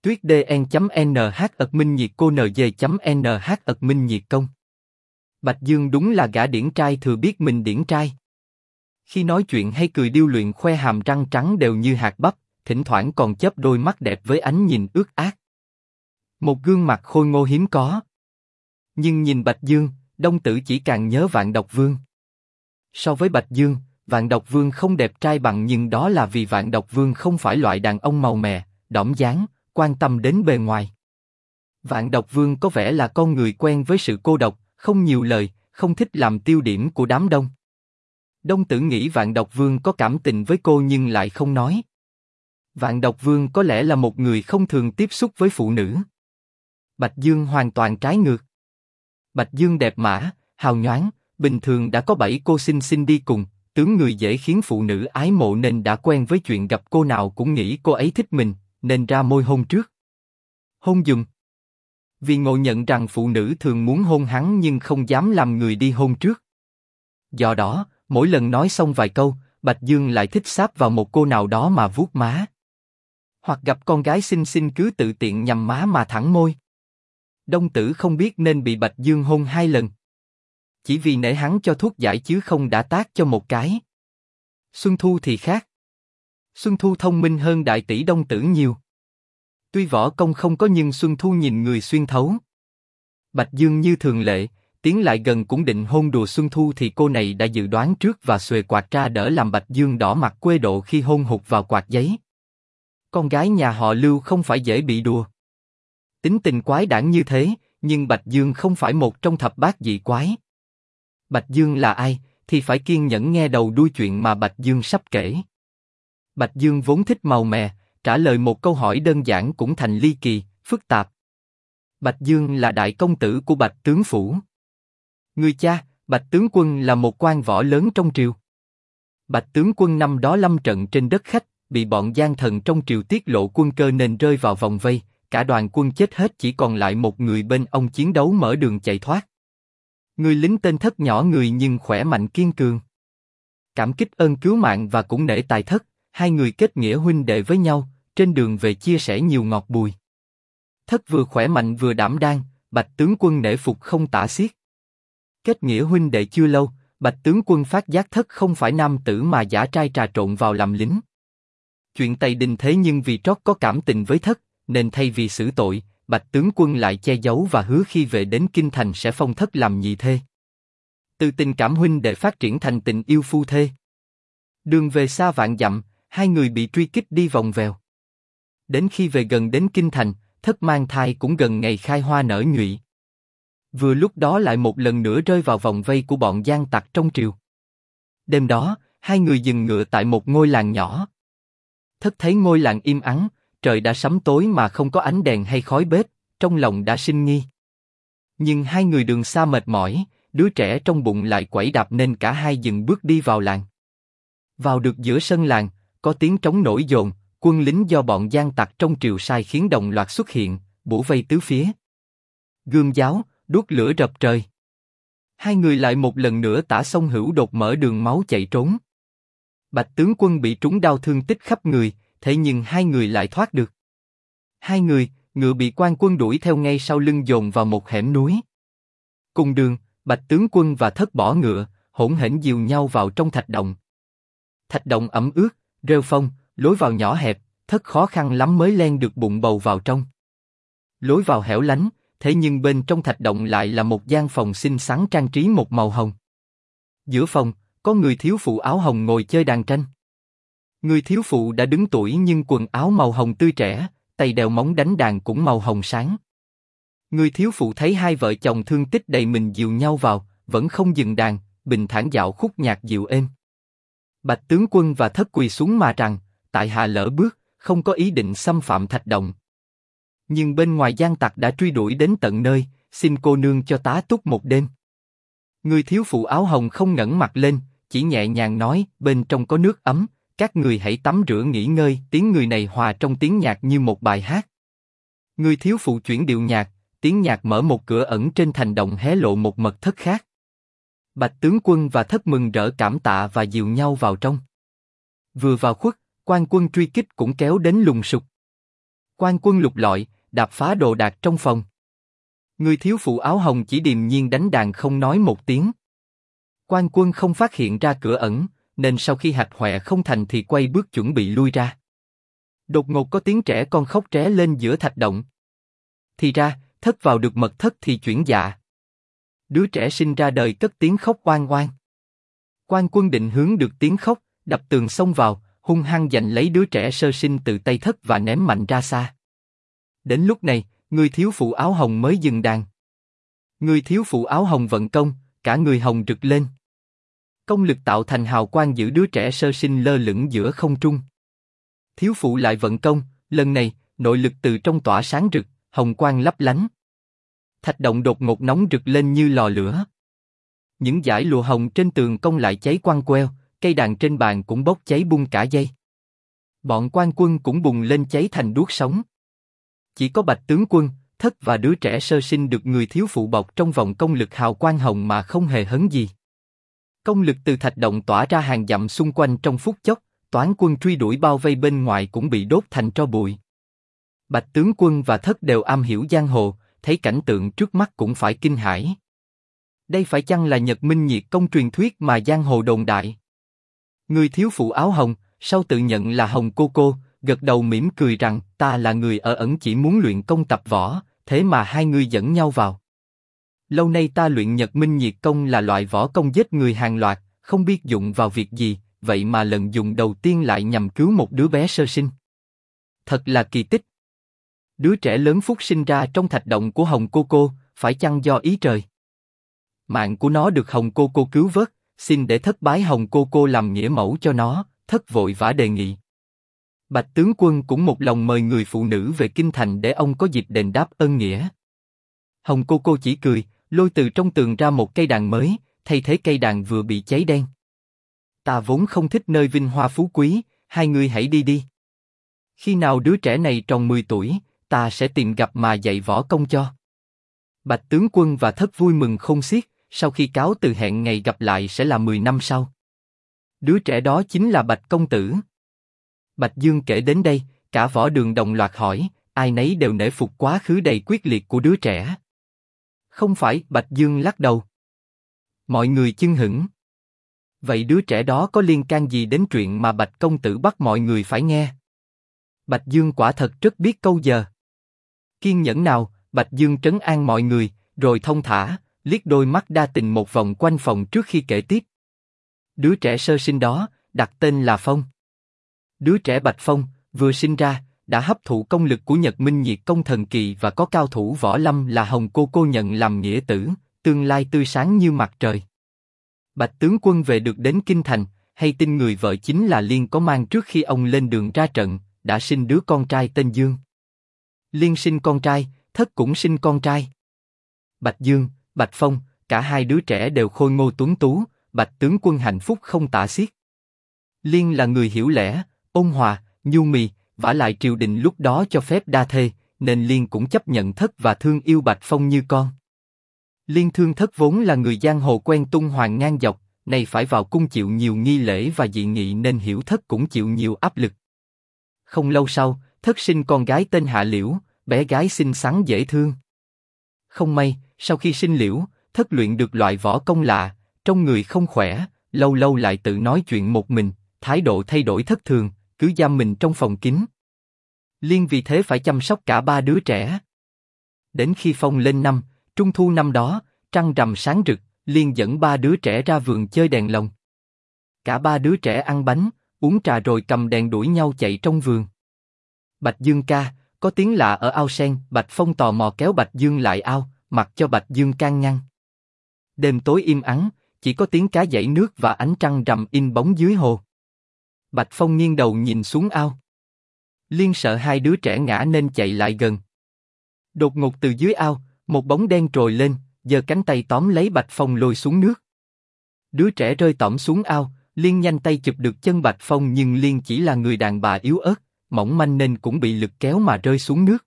Tuyết DN.NH Minh Nhiệt Cô NG.NH Minh Nhiệt Công. Bạch Dương đúng là gã điển trai thừa biết mình điển trai. Khi nói chuyện hay cười điêu luyện khoe hàm răng trắng đều như hạt bắp, thỉnh thoảng còn chớp đôi mắt đẹp với ánh nhìn ước ác. Một gương mặt khôi ngô hiếm có. Nhưng nhìn Bạch Dương, Đông Tử chỉ càng nhớ Vạn Độc Vương. So với Bạch Dương, Vạn Độc Vương không đẹp trai bằng, nhưng đó là vì Vạn Độc Vương không phải loại đàn ông màu mè, đỏm dáng, quan tâm đến bề ngoài. Vạn Độc Vương có vẻ là con người quen với sự cô độc, không nhiều lời, không thích làm tiêu điểm của đám đông. Đông Tử nghĩ Vạn Độc Vương có cảm tình với cô nhưng lại không nói. Vạn Độc Vương có lẽ là một người không thường tiếp xúc với phụ nữ. Bạch Dương hoàn toàn trái ngược. Bạch Dương đẹp mã, hào nhoáng, bình thường đã có 7 cô xinh xinh đi cùng, tướng người dễ khiến phụ nữ ái mộ nên đã quen với chuyện gặp cô nào cũng nghĩ cô ấy thích mình, nên ra môi hôn trước. Hôn dùm. Vì ngộ nhận rằng phụ nữ thường muốn hôn hắn nhưng không dám làm người đi hôn trước. Do đó, mỗi lần nói xong vài câu, Bạch Dương lại thích sáp vào một cô nào đó mà vuốt má. Hoặc gặp con gái xinh xinh cứ tự tiện nhằm má mà thẳng môi. Đông Tử không biết nên bị Bạch Dương hôn 2 lần. Chỉ vì nể hắn cho thuốc giải chứ không đã tác cho một cái. Xuân Thu thì khác. Xuân Thu thông minh hơn đại tỷ Đông Tử nhiều. Tuy võ công không có nhưng Xuân Thu nhìn người xuyên thấu. Bạch Dương như thường lệ, tiến lại gần cũng định hôn đùa Xuân Thu thì cô này đã dự đoán trước và xuề quạt ra đỡ làm Bạch Dương đỏ mặt quê độ khi hôn hụt vào quạt giấy. Con gái nhà họ Lưu không phải dễ bị đùa. Tính tình quái đản như thế, nhưng Bạch Dương không phải một trong thập bát dị quái. Bạch Dương là ai, thì phải kiên nhẫn nghe đầu đuôi chuyện mà Bạch Dương sắp kể. Bạch Dương vốn thích màu mè, trả lời một câu hỏi đơn giản cũng thành ly kỳ, phức tạp. Bạch Dương là đại công tử của Bạch tướng phủ. Người cha, Bạch tướng quân là một quan võ lớn trong triều. Bạch tướng quân năm đó lâm trận trên đất khách, bị bọn gian thần trong triều tiết lộ quân cơ nên rơi vào vòng vây, cả đoàn quân chết hết chỉ còn lại một người bên ông chiến đấu mở đường chạy thoát. Người lính tên Thất nhỏ người nhưng khỏe mạnh kiên cường. Cảm kích ơn cứu mạng và cũng nể tài Thất, hai người kết nghĩa huynh đệ với nhau, trên đường về chia sẻ nhiều ngọt bùi. Thất vừa khỏe mạnh vừa đảm đang, Bạch tướng quân nể phục không tả xiết. Kết nghĩa huynh đệ chưa lâu, Bạch tướng quân phát giác Thất không phải nam tử mà giả trai trà trộn vào làm lính. Chuyện Tây Đình thế nhưng vì trót có cảm tình với Thất, nên thay vì xử tội, Bạch tướng quân lại che giấu và hứa khi về đến kinh thành sẽ phong Thất làm nhị thê. Từ tình cảm huynh đệ phát triển thành tình yêu phu thê. Đường về xa vạn dặm, hai người bị truy kích đi vòng vèo. Đến khi về gần đến kinh thành, Thất mang thai cũng gần ngày khai hoa nở nhụy. Vừa lúc đó lại một lần nữa rơi vào vòng vây của bọn gian tặc trong triều. Đêm đó, hai người dừng ngựa tại một ngôi làng nhỏ. Thất thấy ngôi làng im ắng, trời đã sẫm tối mà không có ánh đèn hay khói bếp, trong lòng đã sinh nghi. Nhưng hai người đường xa mệt mỏi, đứa trẻ trong bụng lại quẩy đạp nên cả hai dừng bước đi vào làng. Vào được giữa sân làng, có tiếng trống nổi dồn, quân lính do bọn gian tặc trong triều sai khiến đồng loạt xuất hiện, bủa vây tứ phía. Gươm giáo, đuốc lửa rập trời. Hai người lại một lần nữa tả sông Hữu Đột mở đường máu chạy trốn. Bạch tướng quân bị trúng đau thương tích khắp người, thế nhưng hai người lại thoát được. Hai người, ngựa bị quan quân đuổi theo ngay sau lưng dồn vào một hẻm núi. Cùng đường, Bạch tướng quân và Thất bỏ ngựa, hỗn hển dìu nhau vào trong thạch động. Thạch động ẩm ướt, rêu phong, lối vào nhỏ hẹp, Thất khó khăn lắm mới len được bụng bầu vào trong. Lối vào hẻo lánh, thế nhưng bên trong thạch động lại là một gian phòng xinh xắn trang trí một màu hồng. Giữa phòng, có người thiếu phụ áo hồng ngồi chơi đàn tranh. Người thiếu phụ đã đứng tuổi nhưng quần áo màu hồng tươi trẻ, tay đeo móng đánh đàn cũng màu hồng sáng. Người thiếu phụ thấy hai vợ chồng thương tích đầy mình dìu nhau vào, vẫn không dừng đàn, bình thản dạo khúc nhạc dịu êm. Bạch tướng quân và Thất quỳ xuống mà rằng, tại hạ lỡ bước, không có ý định xâm phạm thạch động. Nhưng bên ngoài gian tặc đã truy đuổi đến tận nơi, xin cô nương cho tá túc một đêm. Người thiếu phụ áo hồng không ngẩng mặt lên, chỉ nhẹ nhàng nói, bên trong có nước ấm, các người hãy tắm rửa nghỉ ngơi. Tiếng người này hòa trong tiếng nhạc như một bài hát. Người thiếu phụ chuyển điệu nhạc, tiếng nhạc mở một cửa ẩn trên thành động hé lộ một mật thất khác. Bạch tướng quân và Thất mừng rỡ cảm tạ và dìu nhau vào trong. Vừa vào khuất, quan quân truy kích cũng kéo đến lùng sục. Quan Quân lục lọi, đạp phá đồ đạc trong phòng. Người thiếu phụ áo hồng chỉ điềm nhiên đánh đàn không nói một tiếng. Quan Quân không phát hiện ra cửa ẩn, nên sau khi hạch hoẹ không thành thì quay bước chuẩn bị lui ra. Đột ngột có tiếng trẻ con khóc ré lên giữa thạch động. Thì ra, Thất vào được mật thất thì chuyển dạ. Đứa trẻ sinh ra đời cất tiếng khóc oan oan. Quan Quân định hướng được tiếng khóc, đập tường xông vào, hung hăng giành lấy đứa trẻ sơ sinh từ tay Thất và ném mạnh ra xa. Đến lúc này, người thiếu phụ áo hồng mới dừng đàn. Người thiếu phụ áo hồng vận công, cả người hồng rực lên. Công lực tạo thành hào quang giữ đứa trẻ sơ sinh lơ lửng giữa không trung. Thiếu phụ lại vận công, lần này, nội lực từ trong tỏa sáng rực, hồng quang lấp lánh. Thạch động đột ngột nóng rực lên như lò lửa. Những dải lụa hồng trên tường cong lại cháy quăng queo, cây đàn trên bàn cũng bốc cháy bung cả dây. Bọn Quan Quân cũng bùng lên cháy thành đuốc sống. Chỉ có Bạch tướng quân, Thất và đứa trẻ sơ sinh được người thiếu phụ bọc trong vòng công lực hào quang hồng mà không hề hấn gì. Công lực từ thạch động tỏa ra hàng dặm xung quanh trong phút chốc, toán quân truy đuổi bao vây bên ngoài cũng bị đốt thành tro bụi. Bạch tướng quân và Thất đều am hiểu giang hồ, thấy cảnh tượng trước mắt cũng phải kinh hãi. Đây phải chăng là Nhật Minh Nhiệt Công truyền thuyết mà giang hồ đồn đại? Người thiếu phụ áo hồng, sau tự nhận là Hồng cô, gật đầu mỉm cười rằng ta là người ở ẩn chỉ muốn luyện công tập võ, thế mà hai người dẫn nhau vào. Lâu nay ta luyện Nhật Minh Nhiệt Công là loại võ công giết người hàng loạt, không biết dụng vào việc gì, vậy mà lần dùng đầu tiên lại nhằm cứu một đứa bé sơ sinh. Thật là kỳ tích. Đứa trẻ lớn phúc sinh ra trong thạch động của Hồng cô, phải chăng do ý trời? Mạng của nó được Hồng cô cứu vớt, xin để Thất bái Hồng cô làm nghĩa mẫu cho nó. Thất vội vã đề nghị. Bạch tướng quân cũng một lòng mời người phụ nữ về kinh thành để ông có dịp đền đáp ân nghĩa. Hồng cô chỉ cười, lôi từ trong tường ra một cây đàn mới, thay thế cây đàn vừa bị cháy đen. Ta vốn không thích nơi vinh hoa phú quý, hai người hãy đi đi. Khi nào đứa trẻ này tròn 10 tuổi, ta sẽ tìm gặp mà dạy võ công cho. Bạch tướng quân và Thất vui mừng khôn xiết, sau khi cáo từ hẹn ngày gặp lại sẽ là 10 năm sau. Đứa trẻ đó chính là Bạch công tử. Bạch Dương kể đến đây, cả võ đường đồng loạt hỏi, ai nấy đều nể phục quá khứ đầy quyết liệt của đứa trẻ. Không phải, Bạch Dương lắc đầu. Mọi người chưng hửng. Vậy đứa trẻ đó có liên can gì đến chuyện mà Bạch công tử bắt mọi người phải nghe? Bạch Dương quả thật rất biết câu giờ. Kiên nhẫn nào, Bạch Dương trấn an mọi người, rồi thông thả, liếc đôi mắt đa tình một vòng quanh phòng trước khi kể tiếp. Đứa trẻ sơ sinh đó, đặt tên là Phong. Đứa trẻ Bạch Phong, vừa sinh ra, đã hấp thụ công lực của Nhật Minh Nhiệt Công thần kỳ và có cao thủ võ lâm là Hồng cô nhận làm nghĩa tử, tương lai tươi sáng như mặt trời. Bạch tướng quân về được đến kinh thành, hay tin người vợ chính là Liên có mang trước khi ông lên đường ra trận, đã sinh đứa con trai tên Dương. Liên sinh con trai, Thất cũng sinh con trai. Bạch Dương, Bạch Phong, cả hai đứa trẻ đều khôi ngô tuấn tú, Bạch tướng quân hạnh phúc không tả xiết. Liên là người hiểu lẽ, ôn hòa, nhu mì, vả lại triều đình lúc đó cho phép đa thê, nên Liên cũng chấp nhận Thất và thương yêu Bạch Phong như con. Liên thương Thất vốn là người giang hồ quen tung hoành ngang dọc, nay phải vào cung chịu nhiều nghi lễ và dị nghị nên hiểu Thất cũng chịu nhiều áp lực. Không lâu sau, Thất sinh con gái tên Hạ Liễu, bé gái xinh xắn dễ thương. Không may, sau khi sinh Liễu, Thất luyện được loại võ công lạ, trong người không khỏe, lâu lâu lại tự nói chuyện một mình, thái độ thay đổi thất thường, cứ giam mình trong phòng kín. Liên vì thế phải chăm sóc cả ba đứa trẻ. Đến khi Phong lên năm, trung thu năm đó, trăng rằm sáng rực, Liên dẫn ba đứa trẻ ra vườn chơi đèn lồng. Cả ba đứa trẻ ăn bánh, uống trà rồi cầm đèn đuổi nhau chạy trong vườn. Bạch Dương ca, có tiếng lạ ở ao sen. Bạch Phong tò mò kéo Bạch Dương lại ao, mặc cho Bạch Dương can ngăn. Đêm tối im ắng, chỉ có tiếng cá dãy nước và ánh trăng rằm in bóng dưới hồ. Bạch Phong nghiêng đầu nhìn xuống ao. Liên sợ hai đứa trẻ ngã nên chạy lại gần. Đột ngột từ dưới ao, một bóng đen trồi lên, giơ cánh tay tóm lấy Bạch Phong lôi xuống nước. Đứa trẻ rơi tõm xuống ao, Liên nhanh tay chụp được chân Bạch Phong nhưng Liên chỉ là người đàn bà yếu ớt, mỏng manh nên cũng bị lực kéo mà rơi xuống nước.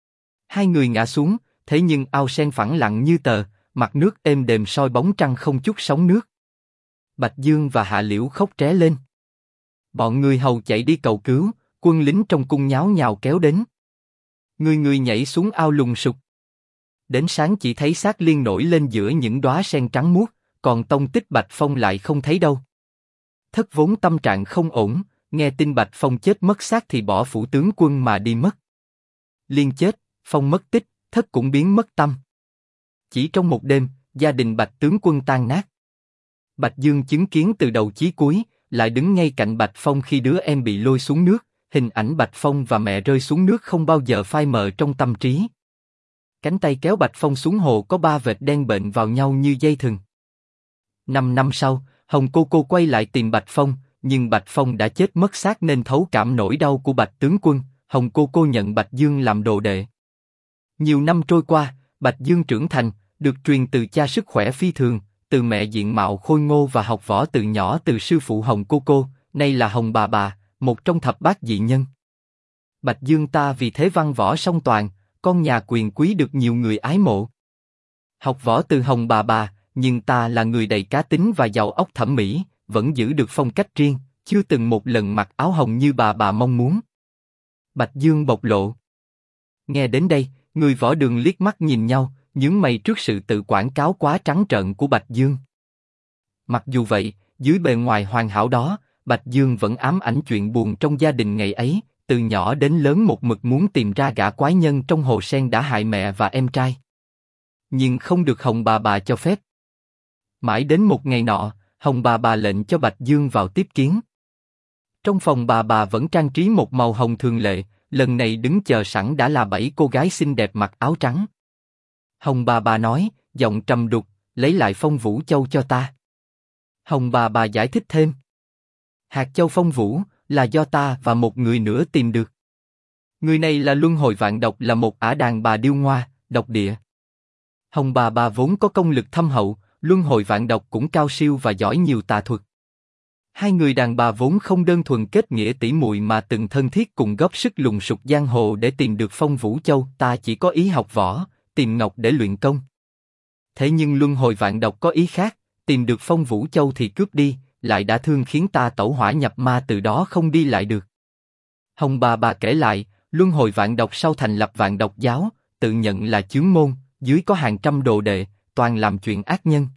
Hai người ngã xuống, thế nhưng ao sen phẳng lặng như tờ, mặt nước êm đềm soi bóng trăng không chút sóng nước. Bạch Dương và Hạ Liễu khóc ré lên. Bọn người hầu chạy đi cầu cứu, quân lính trong cung nháo nhào kéo đến. Người nhảy xuống ao lùng sục. Đến sáng chỉ thấy xác Liên nổi lên giữa những đóa sen trắng muốt, còn tông tích Bạch Phong lại không thấy đâu. Thất vốn tâm trạng không ổn, nghe tin Bạch Phong chết mất xác thì bỏ phủ tướng quân mà đi mất. Liên chết, Phong mất tích, Thất cũng biến mất tâm. Chỉ trong một đêm, gia đình Bạch tướng quân tan nát. Bạch Dương chứng kiến từ đầu chí cuối, lại đứng ngay cạnh Bạch Phong khi đứa em bị lôi xuống nước, hình ảnh Bạch Phong và mẹ rơi xuống nước không bao giờ phai mờ trong tâm trí. Cánh tay kéo Bạch Phong xuống hồ có 3 vệt đen bệnh vào nhau như dây thừng. 5 năm sau, Hồng cô quay lại tìm Bạch Phong, nhưng Bạch Phong đã chết mất xác nên thấu cảm nỗi đau của Bạch tướng quân. Hồng cô nhận Bạch Dương làm đồ đệ. Nhiều năm trôi qua, Bạch Dương trưởng thành, được truyền từ cha sức khỏe phi thường, từ mẹ diện mạo khôi ngô và học võ từ nhỏ từ sư phụ Hồng cô, nay là Hồng bà, một trong thập bát dị nhân. Bạch Dương ta vì thế văn võ song toàn, con nhà quyền quý được nhiều người ái mộ. Học võ từ Hồng bà, nhưng ta là người đầy cá tính và giàu óc thẩm mỹ, vẫn giữ được phong cách riêng, chưa từng một lần mặc áo hồng như bà mong muốn. Bạch Dương bộc lộ. Nghe đến đây, người võ đường liếc mắt nhìn nhau, nhướng mày trước sự tự quảng cáo quá trắng trợn của Bạch Dương. Mặc dù vậy, dưới bề ngoài hoàn hảo đó, Bạch Dương vẫn ám ảnh chuyện buồn trong gia đình ngày ấy, từ nhỏ đến lớn một mực muốn tìm ra gã quái nhân trong hồ sen đã hại mẹ và em trai. Nhưng không được Hồng bà cho phép. Mãi đến một ngày nọ, Hồng bà lệnh cho Bạch Dương vào tiếp kiến. Trong phòng bà vẫn trang trí một màu hồng thường lệ, lần này đứng chờ sẵn đã là 7 cô gái xinh đẹp mặc áo trắng. Hồng bà nói, giọng trầm đục, lấy lại Phong Vũ Châu cho ta. Hồng bà giải thích thêm. Hạt châu Phong Vũ là do ta và một người nữa tìm được. Người này là Luân Hồi Vạn Độc, là một ả đàn bà điêu ngoa, độc địa. Hồng bà vốn có công lực thâm hậu, Luân Hồi Vạn Độc cũng cao siêu và giỏi nhiều tà thuật. Hai người đàn bà vốn không đơn thuần kết nghĩa tỷ muội mà từng thân thiết cùng góp sức lùng sục giang hồ để tìm được Phong Vũ Châu. Ta chỉ có ý học võ, tìm ngọc để luyện công. Thế nhưng Luân Hồi Vạn Độc có ý khác, tìm được Phong Vũ Châu thì cướp đi, lại đã thương khiến ta tẩu hỏa nhập ma, từ đó không đi lại được. Hồng bà kể lại, Luân Hồi Vạn Độc sau thành lập Vạn Độc giáo, tự nhận là chướng môn, dưới có hàng trăm đồ đệ, toàn làm chuyện ác nhân.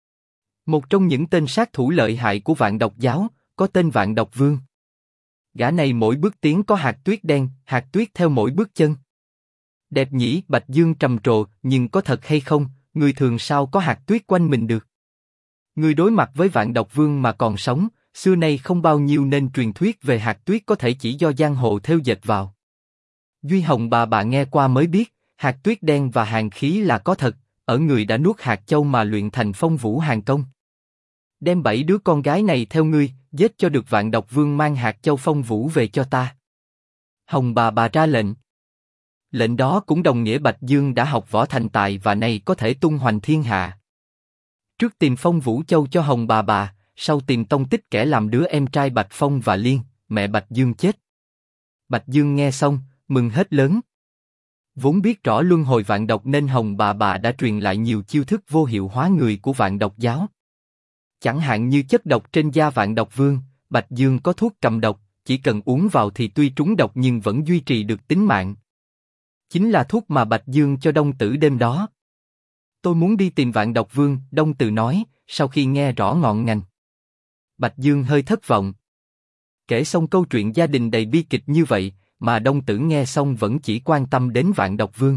Một trong những tên sát thủ lợi hại của Vạn Độc giáo, có tên Vạn Độc Vương. Gã này mỗi bước tiến có hạt tuyết đen, hạt tuyết theo mỗi bước chân. Đẹp nhỉ? Bạch Dương trầm trồ, nhưng có thật hay không, người thường sao có hạt tuyết quanh mình được? Người đối mặt với Vạn Độc Vương mà còn sống, xưa nay không bao nhiêu, nên truyền thuyết về hạt tuyết có thể chỉ do giang hồ thêu dệt vào. Duy Hồng bà nghe qua mới biết, hạt tuyết đen và hàn khí là có thật, ở người đã nuốt hạt châu mà luyện thành Phong Vũ Hàn Công. Đem 7 đứa con gái này theo ngươi, giết cho được Vạn Độc Vương mang hạt châu Phong Vũ về cho ta. Hồng bà ra lệnh. Lệnh đó cũng đồng nghĩa Bạch Dương đã học võ thành tài và nay có thể tung hoành thiên hạ. Trước tìm Phong Vũ Châu cho Hồng bà, sau tìm tông tích kẻ làm đứa em trai Bạch Phong và Liên, mẹ Bạch Dương chết. Bạch Dương nghe xong, mừng hết lớn. Vốn biết rõ Luân Hồi Vạn Độc nên Hồng bà đã truyền lại nhiều chiêu thức vô hiệu hóa người của Vạn Độc giáo. Chẳng hạn như chất độc trên da Vạn Độc Vương, Bạch Dương có thuốc cầm độc, chỉ cần uống vào thì tuy trúng độc nhưng vẫn duy trì được tính mạng. Chính là thuốc mà Bạch Dương cho Đông Tử đêm đó. Tôi muốn đi tìm Vạn Độc Vương, Đông Tử nói, sau khi nghe rõ ngọn ngành. Bạch Dương hơi thất vọng. Kể xong câu chuyện gia đình đầy bi kịch như vậy, mà Đông Tử nghe xong vẫn chỉ quan tâm đến Vạn Độc Vương.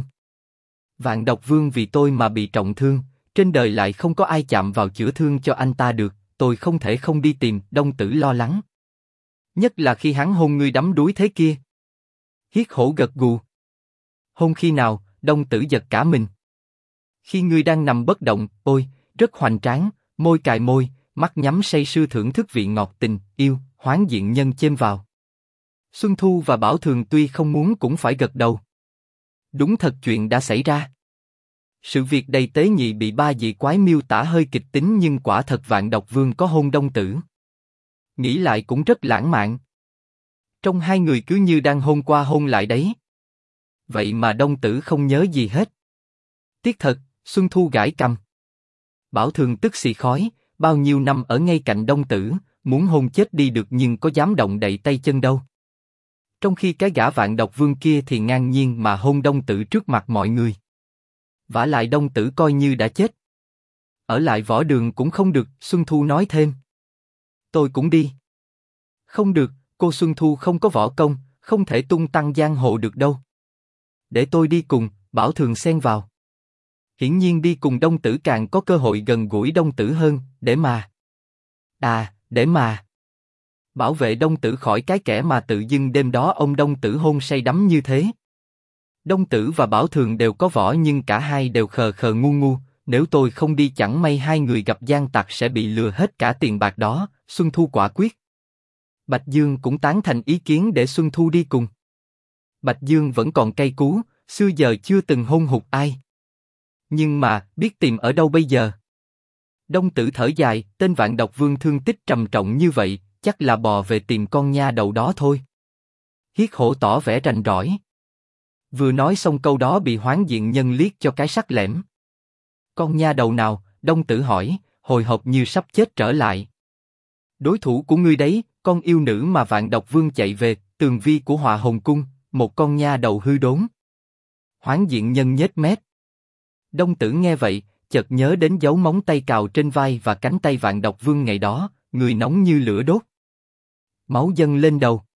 Vạn Độc Vương vì tôi mà bị trọng thương, trên đời lại không có ai chạm vào chữa thương cho anh ta được, tôi không thể không đi tìm. Đông Tử lo lắng. Nhất là khi hắn hôn ngươi đắm đuối thế kia. Hiết Hổ gật gù. Hôn khi nào? Đông Tử giật cả mình. Khi ngươi đang nằm bất động, ôi, rất hoành tráng, môi cài môi, mắt nhắm say sưa thưởng thức vị ngọt tình, yêu, hoán diện nhân chêm vào. Xuân Thu và Bảo Thường tuy không muốn cũng phải gật đầu. Đúng thật chuyện đã xảy ra. Sự việc đầy tế nhị bị 3 dị quái miêu tả hơi kịch tính nhưng quả thật Vạn Độc Vương có hôn Đông Tử. Nghĩ lại cũng rất lãng mạn. Trong hai người cứ như đang hôn qua hôn lại đấy. Vậy mà Đông Tử không nhớ gì hết. Tiếc thật, Xuân Thu gãi cằm. Bảo Thường tức xì khói, bao nhiêu năm ở ngay cạnh Đông Tử, muốn hôn chết đi được nhưng có dám động đậy tay chân đâu. Trong khi cái gã Vạn Độc Vương kia thì ngang nhiên mà hôn Đông Tử trước mặt mọi người. Vả lại Đông Tử coi như đã chết. Ở lại võ đường cũng không được, Xuân Thu nói thêm. Tôi cũng đi. Không được, cô Xuân Thu không có võ công, không thể tung tăng giang hồ được đâu. Để tôi đi cùng, Bảo Thường xen vào. Hiển nhiên đi cùng Đông Tử càng có cơ hội gần gũi Đông Tử hơn, để mà bảo vệ Đông Tử khỏi cái kẻ mà tự dưng đêm đó ông Đông Tử hôn say đắm như thế. Đông Tử và Bảo Thường đều có võ nhưng cả hai đều khờ khờ ngu ngu, nếu tôi không đi chẳng may hai người gặp gian tặc sẽ bị lừa hết cả tiền bạc đó, Xuân Thu quả quyết. Bạch Dương cũng tán thành ý kiến để Xuân Thu đi cùng. Bạch Dương vẫn còn cay cú, xưa giờ chưa từng hôn hụt ai. Nhưng mà, biết tìm ở đâu bây giờ? Đông Tử thở dài, tên Vạn Độc Vương thương tích trầm trọng như vậy, chắc là bò về tìm con nha đầu đó thôi. Hiết Hổ tỏ vẻ rành rõi. Vừa nói xong câu đó bị Hoáng Diện Nhân liếc cho cái sắc lẻm. Con nha đầu nào? Đông Tử hỏi, hồi hộp như sắp chết trở lại. Đối thủ của ngươi đấy, con yêu nữ mà Vạn Độc Vương chạy về, tường vi của Họa Hồn Cung, một con nha đầu hư đốn. Hoáng Diện Nhân nhếch mép. Đông Tử nghe vậy, chợt nhớ đến dấu móng tay cào trên vai và cánh tay Vạn Độc Vương ngày đó, người nóng như lửa đốt. Máu dâng lên đầu.